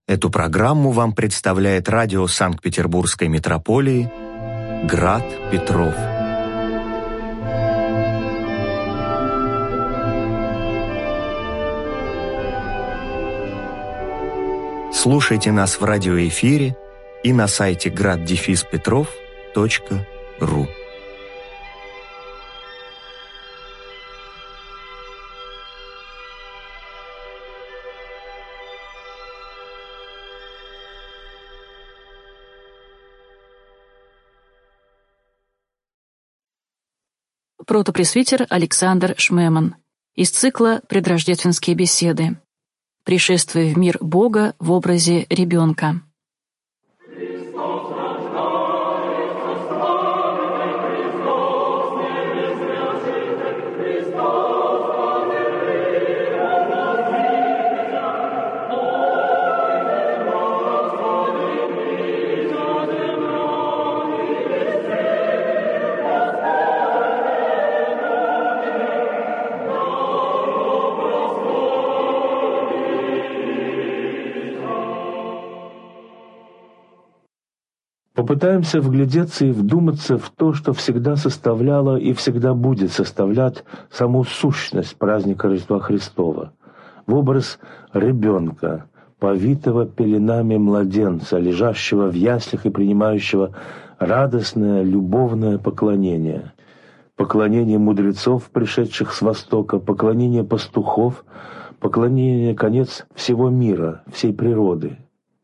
Эту программу вам представляет радио Санкт-Петербургской митрополии «Град Петров». Слушайте нас в радиоэфире и на сайте grad-petrov.ru. Протопресвитер Александр Шмеман из цикла «Предрождественские беседы. Пришествие в мир Бога в образе ребенка». Попытаемся вглядеться и вдуматься в то, что всегда составляло и всегда будет составлять саму сущность праздника Рождества Христова, в образ ребенка, повитого пеленами младенца, лежащего в яслях и принимающего радостное, любовное поклонение. Поклонение мудрецов, пришедших с Востока, поклонение пастухов, поклонение, конец всего мира, всей природы.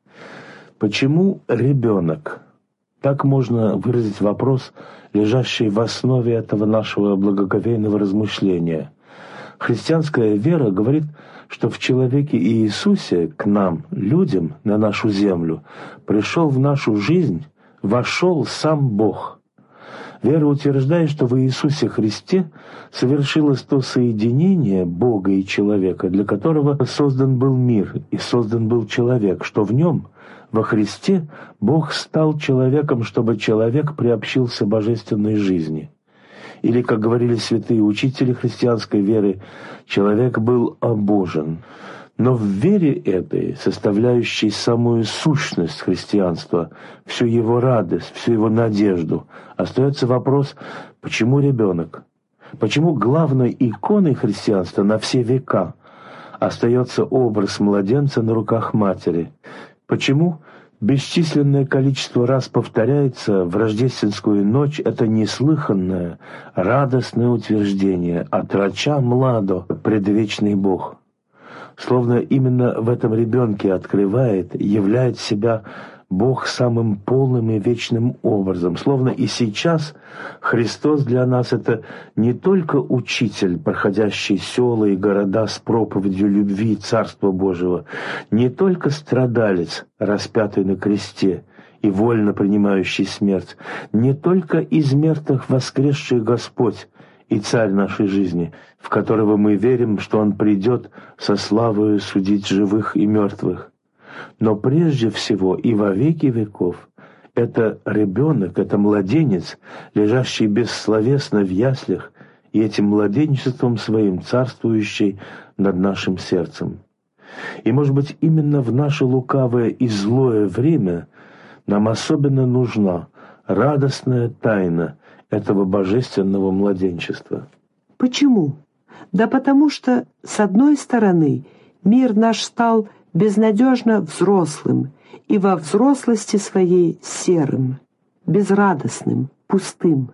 Почему ребенок? Так можно выразить вопрос, лежащий в основе этого нашего благоговейного размышления. Христианская вера говорит, что в человеке Иисусе к нам, людям, на нашу землю, пришел в нашу жизнь, вошел сам Бог. Вера утверждает, что в Иисусе Христе совершилось то соединение Бога и человека, для которого создан был мир и создан был человек, что в нем, во Христе, Бог стал человеком, чтобы человек приобщился божественной жизни. Или, как говорили святые учители христианской веры, человек был обожен. Но в вере этой, составляющей самую сущность христианства, всю его радость, всю его надежду, остается вопрос, почему ребенок? Почему главной иконой христианства на все века остается образ младенца на руках матери? Почему бесчисленное количество раз повторяется в рождественскую ночь это неслыханное, радостное утверждение «Отроча младо, предвечный Бог». Словно именно в этом ребенке открывает, являет себя Бог самым полным и вечным образом. Словно и сейчас Христос для нас — это не только учитель, проходящий села и города с проповедью любви и Царства Божьего, не только страдалец, распятый на кресте и вольно принимающий смерть, не только из мертвых воскресший Господь и Царь нашей жизни, в которого мы верим, что Он придет со славою судить живых и мертвых. Но прежде всего и во веки веков это ребенок, это младенец, лежащий бессловесно в яслях, и этим младенчеством своим царствующий над нашим сердцем. И, может быть, именно в наше лукавое и злое время нам особенно нужна радостная тайна этого божественного младенчества. Почему? Да потому что, с одной стороны, мир наш стал безнадежно взрослым и во взрослости своей серым, безрадостным, пустым.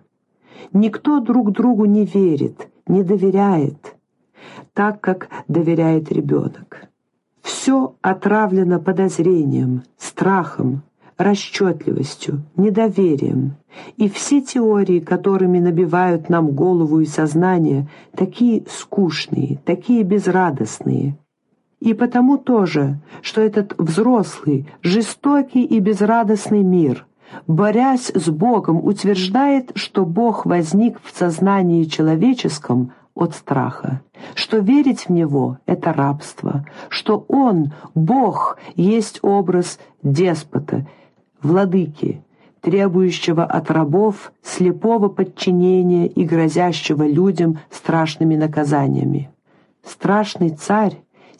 Никто друг другу не верит, не доверяет, так как доверяет ребенок. Все отравлено подозрением, страхом, расчетливостью, недоверием. И все теории, которыми набивают нам голову и сознание, такие скучные, такие безрадостные. И потому тоже, что этот взрослый, жестокий и безрадостный мир, борясь с Богом, утверждает, что Бог возник в сознании человеческом от страха, что верить в Него — это рабство, что Он, Бог, есть образ деспота, владыки, требующего от рабов слепого подчинения и грозящего людям страшными наказаниями. Страшный царь,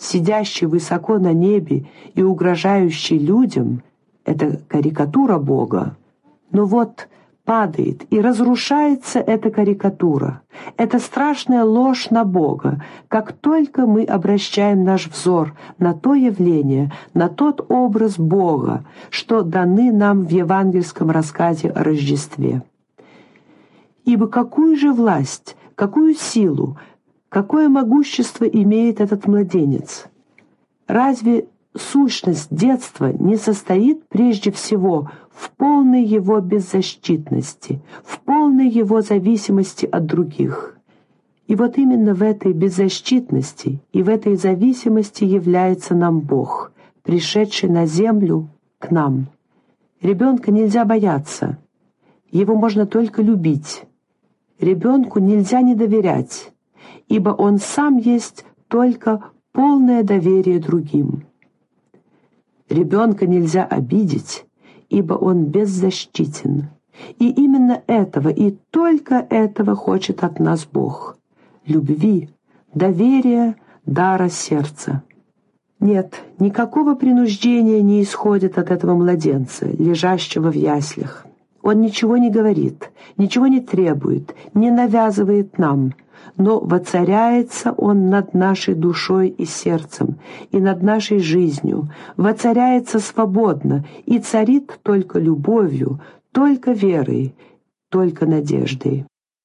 сидящий высоко на небе и угрожающий людям, это карикатура Бога. Но вот падает и разрушается эта карикатура, эта страшная ложь на Бога, как только мы обращаем наш взор на то явление, на тот образ Бога, что даны нам в евангельском рассказе о Рождестве. Ибо какую же власть, какую силу, какое могущество имеет этот младенец? Разве сущность детства не состоит прежде всего в полной его беззащитности, в полной его зависимости от других? И вот именно в этой беззащитности и в этой зависимости является нам Бог, пришедший на землю к нам. Ребенка нельзя бояться, его можно только любить. Ребенку нельзя не доверять, ибо он сам есть только полное доверие другим. Ребенка нельзя обидеть, ибо он беззащитен. И именно этого, и только этого хочет от нас Бог. Любви, доверия, дара сердца. Нет, никакого принуждения не исходит от этого младенца, лежащего в яслях. Он ничего не говорит, ничего не требует, не навязывает нам, но воцаряется он над нашей душой и сердцем, и над нашей жизнью, воцаряется свободно и царит только любовью, только верой, только надеждой.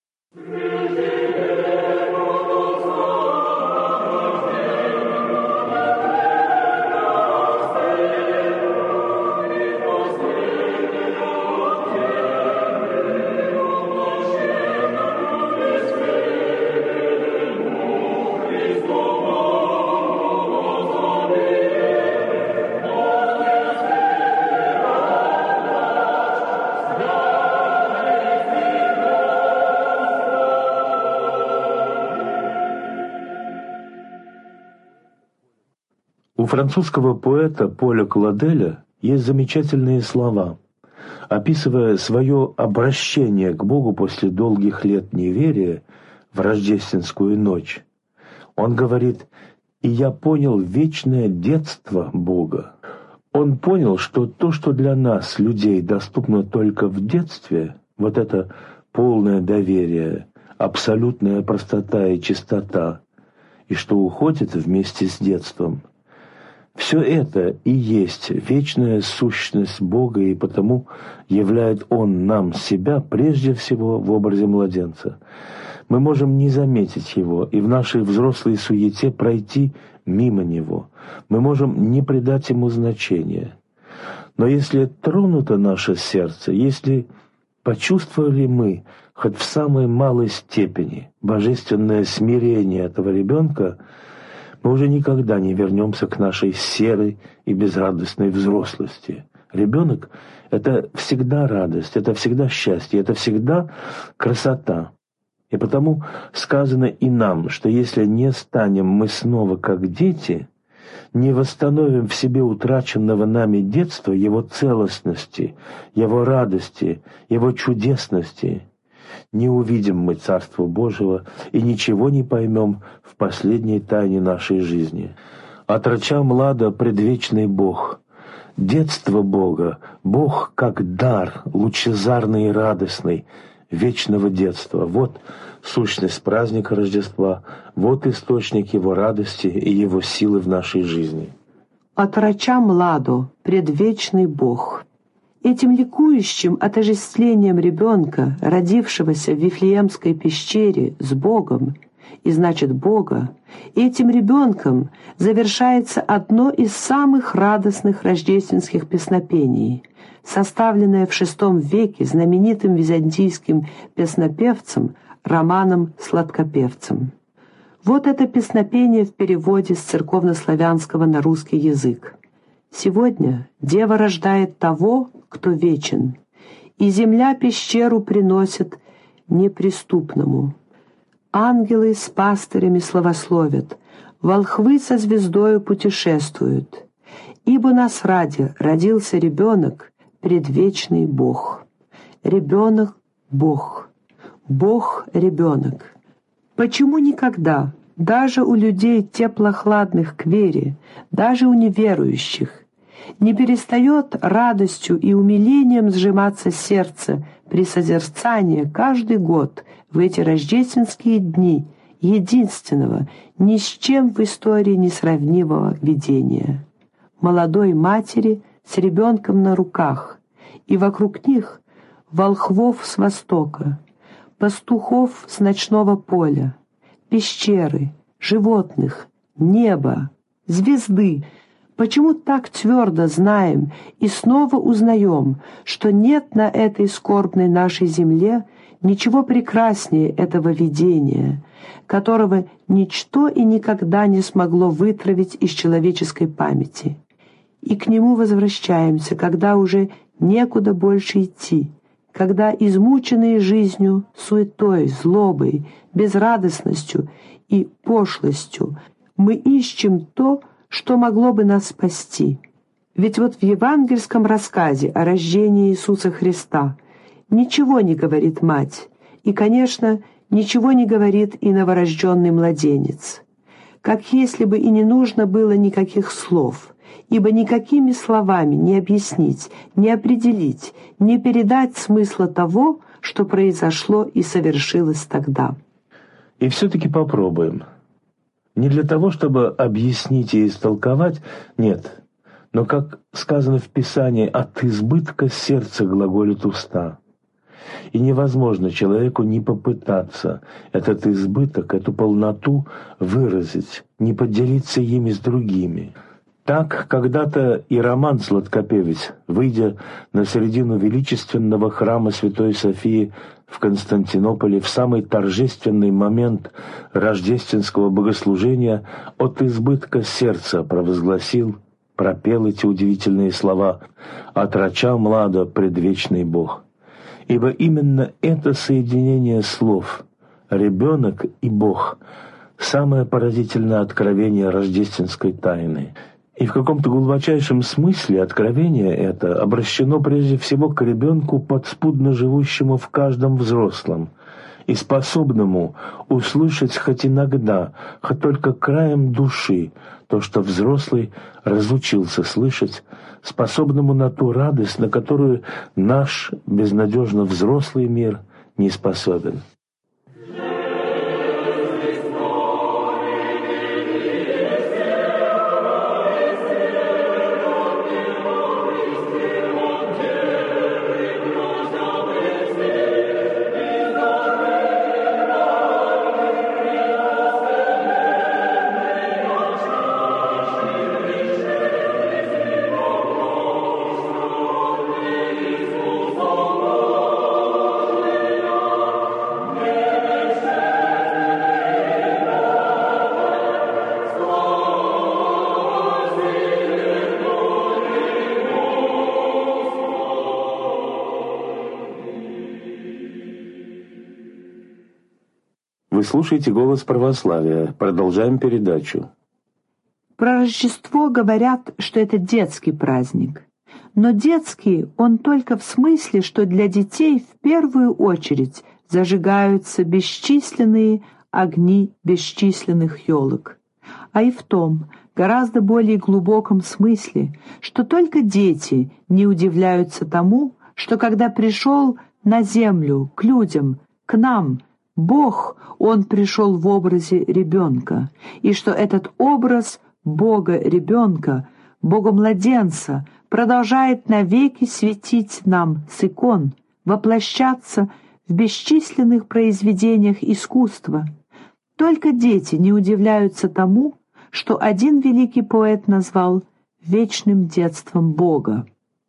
У французского поэта Поля Клоделя есть замечательные слова. Описывая свое обращение к Богу после долгих лет неверия в рождественскую ночь, он говорит: «И я понял вечное детство Бога». Он понял, что то, что для нас, людей, доступно только в детстве, вот это полное доверие, абсолютная простота и чистота, и что уходит вместе с детством, все это и есть вечная сущность Бога, и потому являет Он нам себя прежде всего в образе младенца. Мы можем не заметить Его и в нашей взрослой суете пройти мимо Него. Мы можем не придать Ему значения. Но если тронуто наше сердце, если почувствовали мы хоть в самой малой степени божественное смирение этого ребенка, мы уже никогда не вернемся к нашей серой и безрадостной взрослости. Ребенок — это всегда радость, это всегда счастье, это всегда красота. И потому сказано и нам, что если не станем мы снова как дети, не восстановим в себе утраченного нами детства, его целостности, его радости, его чудесности, не увидим мы Царство Божьего и ничего не поймем в последней тайне нашей жизни. Отроча млада предвечный Бог, детство Бога, Бог как дар, лучезарный и радостный, вечного детства. Вот сущность праздника Рождества, вот источник его радости и его силы в нашей жизни. «Отроча младо, предвечный Бог». Этим ликующим отождествлением ребенка, родившегося в Вифлеемской пещере с Богом, и значит Бога, этим ребенком завершается одно из самых радостных рождественских песнопений, составленное в VI веке знаменитым византийским песнопевцем Романом Сладкопевцем. Вот это песнопение в переводе с церковнославянского на русский язык. «Сегодня Дева рождает того, кто вечен, и земля пещеру приносит неприступному. Ангелы с пастырями славословят, волхвы со звездою путешествуют, ибо нас ради родился ребенок, предвечный Бог». Ребенок — Бог, Бог — ребенок. Почему никогда, даже у людей теплохладных к вере, даже у неверующих. Не перестает радостью и умилением сжиматься сердце при созерцании каждый год в эти рождественские дни единственного, ни с чем в истории не сравнимого видения. Молодой матери с ребенком на руках, и вокруг них волхвов с востока, пастухов с ночного поля, пещеры, животных, небо, звезды. Почему так твердо знаем и снова узнаем, что нет на этой скорбной нашей земле ничего прекраснее этого видения, которого ничто и никогда не смогло вытравить из человеческой памяти? И к нему возвращаемся, когда уже некуда больше идти, когда, измученные жизнью, суетой, злобой, безрадостностью и пошлостью, мы ищем то, что могло бы нас спасти. Ведь вот в евангельском рассказе о рождении Иисуса Христа ничего не говорит мать, и, конечно, ничего не говорит и новорожденный младенец. Как если бы и не нужно было никаких слов, ибо никакими словами не объяснить, не определить, не передать смысла того, что произошло и совершилось тогда. И все-таки попробуем. Не для того, чтобы объяснить и истолковать, нет, но, как сказано в Писании, от избытка сердца глаголит уста. И невозможно человеку не попытаться этот избыток, эту полноту выразить, не поделиться ими с другими. Так когда-то и Роман Сладкопевец, выйдя на середину величественного храма Святой Софии в Константинополе в самый торжественный момент рождественского богослужения, от избытка сердца провозгласил, пропел эти удивительные слова: «Отроча младо предвечный Бог». Ибо именно это соединение слов «ребенок» и «Бог» — самое поразительное откровение рождественской тайны. И в каком-то глубочайшем смысле откровение это обращено прежде всего к ребенку, подспудно живущему в каждом взрослом, и способному услышать хоть иногда, хоть только краем души, то, что взрослый разучился слышать, способному на ту радость, на которую наш безнадежно взрослый мир не способен. Вы слушаете «Голос православия». Продолжаем передачу. Про Рождество говорят, что это детский праздник. Но детский он только в смысле, что для детей в первую очередь зажигаются бесчисленные огни бесчисленных елок. А и в том гораздо более глубоком смысле, что только дети не удивляются тому, что когда пришел на землю, к людям, к нам, Бог, Он пришел в образе ребенка, и что этот образ Бога-ребенка, Бога-младенца продолжает навеки светить нам с икон, воплощаться в бесчисленных произведениях искусства. Только дети не удивляются тому, что один великий поэт назвал вечным детством Бога.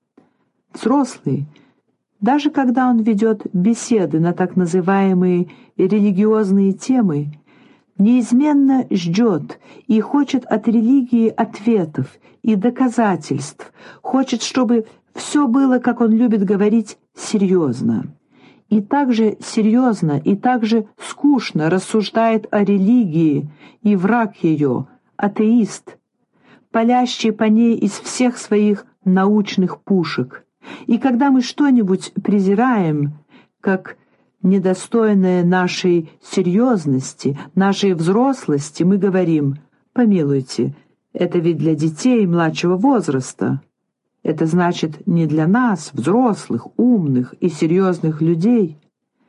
Взрослые, даже когда он ведет беседы на так называемые религиозные темы, неизменно ждет и хочет от религии ответов и доказательств, хочет, чтобы все было, как он любит говорить, серьезно. И также серьезно, и также скучно рассуждает о религии и враг ее, атеист, палящий по ней из всех своих научных пушек. И когда мы что-нибудь презираем, как недостойное нашей серьезности, нашей взрослости, мы говорим: «Помилуйте, это ведь для детей младшего возраста». Это значит не для нас, взрослых, умных и серьезных людей.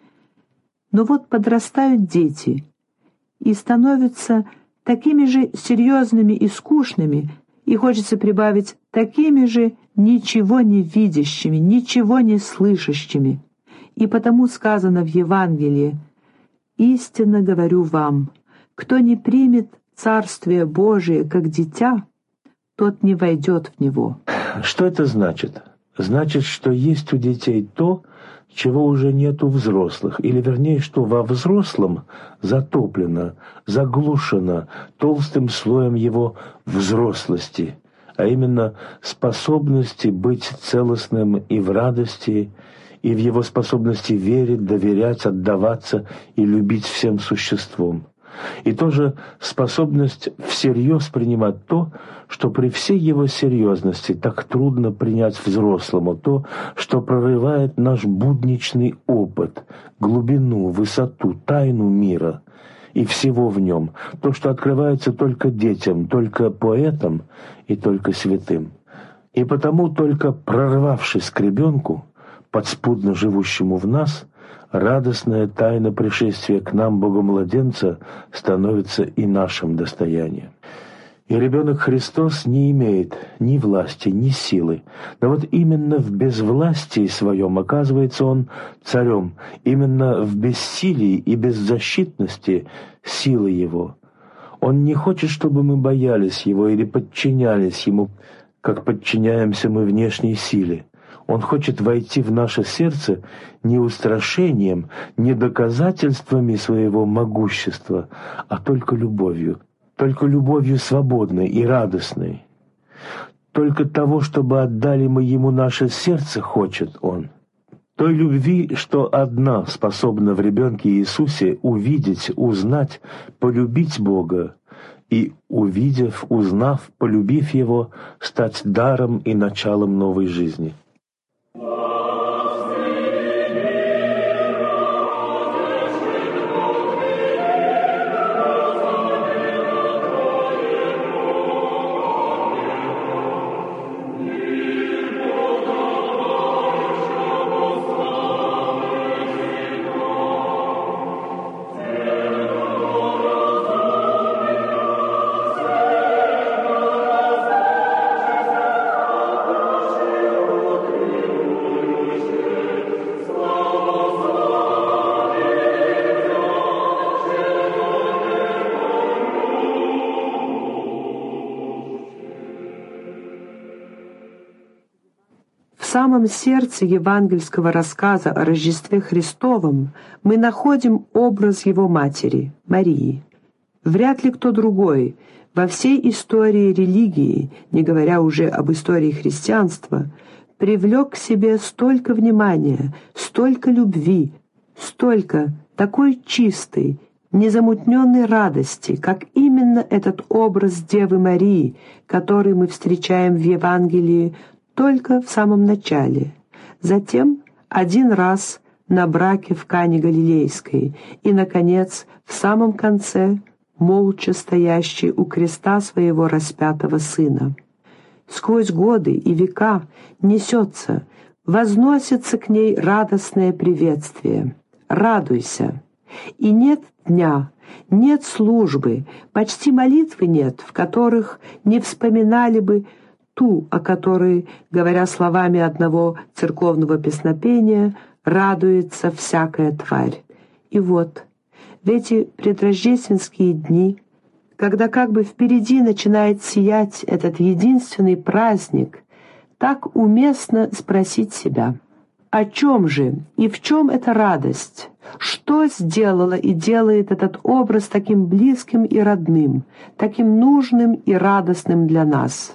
Но вот подрастают дети и становятся такими же серьезными и скучными, и хочется прибавить такими же ничего не видящими, ничего не слышащими. И потому сказано в Евангелии: «Истинно говорю вам, кто не примет Царствие Божие как дитя, тот не войдет в него». Что это значит? Значит, что есть у детей то, чего уже нет у взрослых, или вернее, что во взрослом затоплено, заглушено толстым слоем его взрослости, а именно способности быть целостным и в радости, и в его способности верить, доверять, отдаваться и любить всем существом. И тоже способность всерьез принимать то, что при всей его серьезности так трудно принять взрослому, то, что прорывает наш будничный опыт, глубину, высоту, тайну мира и всего в нем, то, что открывается только детям, только поэтам и только святым. И потому только прорвавшись к ребенку, подспудно живущему в нас, радостная тайна пришествия к нам Бога-младенца становится и нашим достоянием. И ребенок Христос не имеет ни власти, ни силы. Но вот именно в безвластии своем оказывается Он царем, именно в бессилии и беззащитности силы Его. Он не хочет, чтобы мы боялись Его или подчинялись Ему, как подчиняемся мы внешней силе. Он хочет войти в наше сердце не устрашением, не доказательствами своего могущества, а только любовью свободной и радостной. Только того, чтобы отдали мы Ему наше сердце, хочет Он. Той любви, что одна способна в ребенке Иисусе увидеть, узнать, полюбить Бога, и, увидев, узнав, полюбив Его, стать даром и началом новой жизни. В самом сердце евангельского рассказа о Рождестве Христовом мы находим образ Его матери, Марии. Вряд ли кто другой во всей истории религии, не говоря уже об истории христианства, привлек к себе столько внимания, столько любви, столько такой чистой, незамутненной радости, как именно этот образ Девы Марии, который мы встречаем в Евангелии только в самом начале, затем один раз на браке в Кане Галилейской и, наконец, в самом конце, молча стоящий у креста своего распятого сына. Сквозь годы и века несется, возносится к ней радостное приветствие. «Радуйся!» И нет дня, нет службы, почти молитвы нет, в которых не вспоминали бы ту, о которой, говоря словами одного церковного песнопения, радуется всякая тварь. И вот, в эти предрождественские дни, когда как бы впереди начинает сиять этот единственный праздник, так уместно спросить себя: о чем же и в чем эта радость? Что сделала и делает этот образ таким близким и родным, таким нужным и радостным для нас?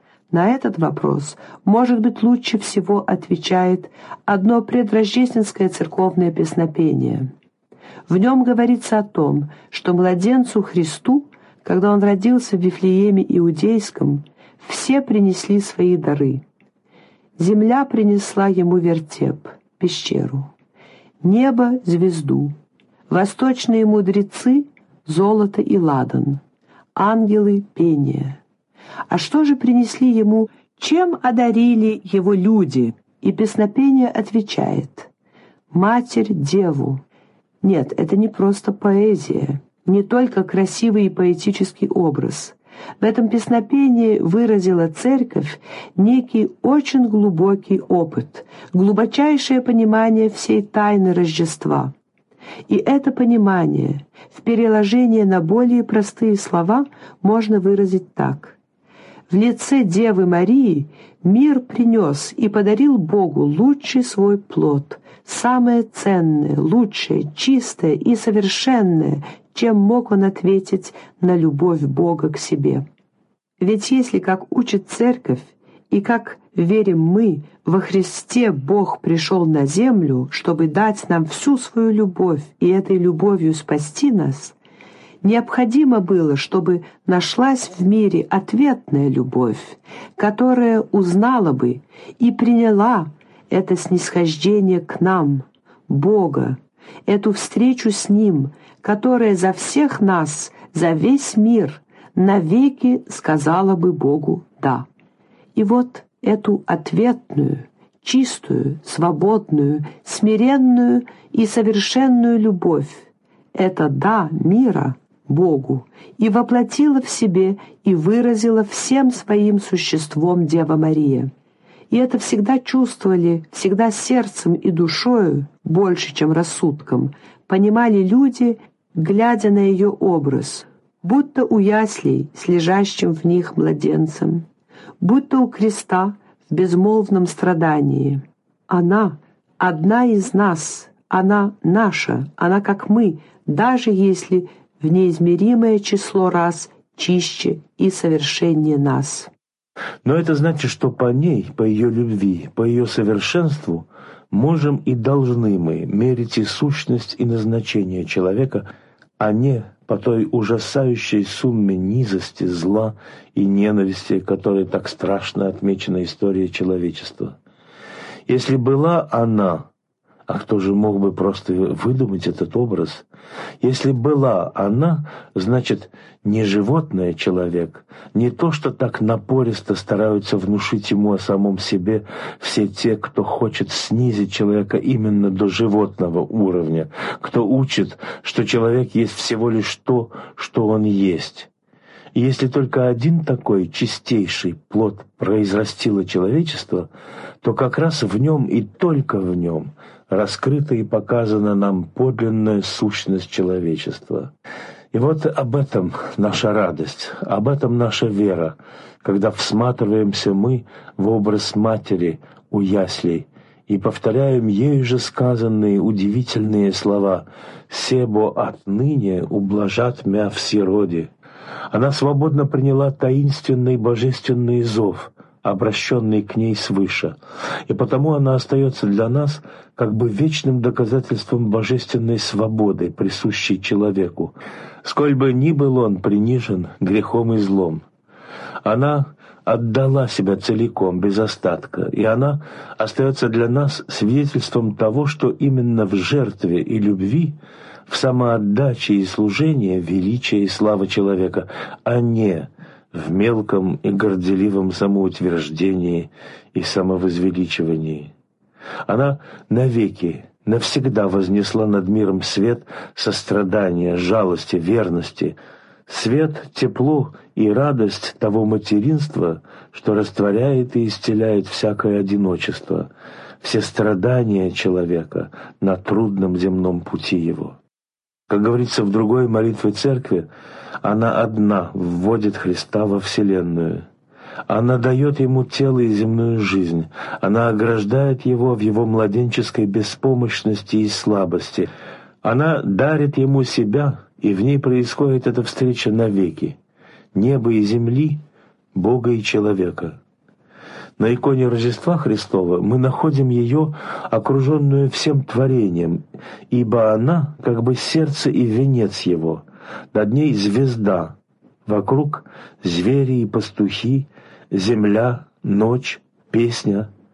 На этот вопрос, может быть, лучше всего отвечает одно предрождественское церковное песнопение. В нем говорится о том, что младенцу Христу, когда он родился в Вифлееме Иудейском, все принесли свои дары. Земля принесла ему вертеп, пещеру. небо — звезду, восточные мудрецы — золото и ладан, ангелы — пение. А что же принесли ему, чем одарили его люди? И песнопение отвечает: «Матерь Деву». Нет, это не просто поэзия, не только красивый и поэтический образ. В этом песнопении выразила Церковь некий очень глубокий опыт, глубочайшее понимание всей тайны Рождества. И это понимание в переложении на более простые слова можно выразить так: в лице Девы Марии мир принес и подарил Богу лучший свой плод, самое ценное, лучшее, чистое и совершенное, чем мог он ответить на любовь Бога к себе. Ведь если, как учит Церковь, и как верим мы, во Христе Бог пришел на землю, чтобы дать нам всю свою любовь и этой любовью спасти нас, необходимо было, чтобы нашлась в мире ответная любовь, которая узнала бы и приняла это снисхождение к нам, Бога, эту встречу с Ним, которая за всех нас, за весь мир, навеки сказала бы Богу «да». И вот эту ответную, чистую, свободную, смиренную и совершенную любовь, это «да» мира Богу, и воплотила в себе и выразила всем своим существом Дева Мария. И это всегда чувствовали, всегда сердцем и душою, больше, чем рассудком, понимали люди, глядя на ее образ, будто у яслей с лежащим в них младенцем, будто у креста в безмолвном страдании. Она — одна из нас, она наша, она как мы, даже если в неизмеримое число раз чище и совершеннее нас. Но это значит, что по ней, по ее любви, по ее совершенству можем и должны мы мерить и сущность, и назначение человека, а не по той ужасающей сумме низости, зла и ненависти, которой так страшно отмечена история человечества. Если была она, а кто же мог бы просто выдумать этот образ? Если была она, значит, не животное человек, не то, что так напористо стараются внушить ему о самом себе все те, кто хочет снизить человека именно до животного уровня, кто учит, что человек есть всего лишь то, что он есть. И если только один такой чистейший плод произрастило человечество, то как раз в нем и только в нем раскрыта и показана нам подлинная сущность человечества. И вот об этом наша радость, об этом наша вера, когда всматриваемся мы в образ матери у яслей и повторяем ею же сказанные удивительные слова «Себо отныне ублажат мя все роди». Она свободно приняла таинственный божественный зов, обращенный к ней свыше, и потому она остается для нас как бы вечным доказательством божественной свободы, присущей человеку, сколь бы ни был он принижен грехом и злом. Она отдала себя целиком, без остатка, и она остается для нас свидетельством того, что именно в жертве и любви, в самоотдаче и служении величие и слава человека, а не в мелком и горделивом самоутверждении и самовозвеличивании. Она навеки, навсегда вознесла над миром свет сострадания, жалости, верности, свет, тепло и радость того материнства, что растворяет и исцеляет всякое одиночество, все страдания человека на трудном земном пути его. Как говорится в другой молитве Церкви, она одна вводит Христа во Вселенную. Она дает ему тело и земную жизнь. Она ограждает его в его младенческой беспомощности и слабости. Она дарит ему себя, и в ней происходит эта встреча навеки. Неба и земли, Бога и человека. На иконе Рождества Христова мы находим ее, окруженную всем творением, ибо она как бы сердце и венец его. Над ней звезда, вокруг звери и пастухи, земля, ночь, песня.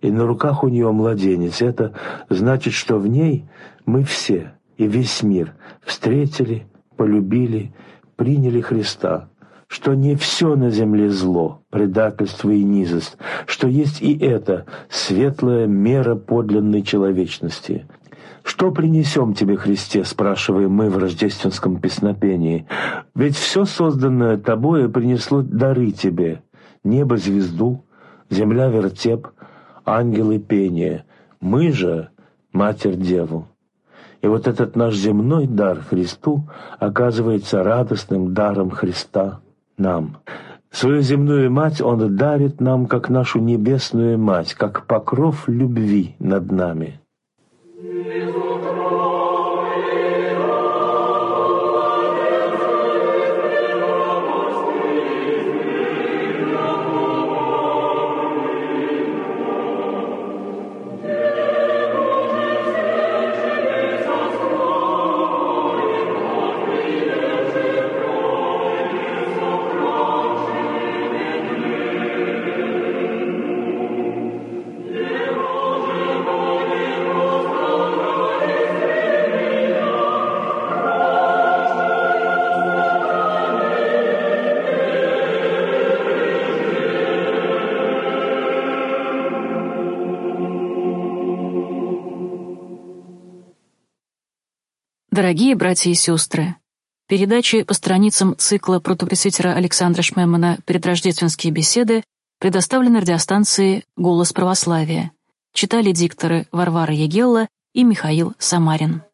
и на руках у нее младенец. Это значит, что в ней мы все и весь мир встретили, полюбили, приняли Христа, что не все на земле зло, предательство и низость, что есть и это светлая мера подлинной человечности. «Что принесем тебе, Христе?» — спрашиваем мы в рождественском песнопении. «Ведь все созданное тобою принесло дары тебе: небо — звезду, земля — вертеп, ангелы — пение, мы же — Матерь-Деву». И вот этот наш земной дар Христу оказывается радостным даром Христа нам. Свою земную мать Он дарит нам, как нашу небесную мать, как покров любви над нами. Дорогие братья и сестры, передачи по страницам цикла протопресвитера Александра Шмемана «Предрождественские беседы» предоставлены радиостанции «Голос православия». Читали дикторы Варвара Ягелла и Михаил Самарин.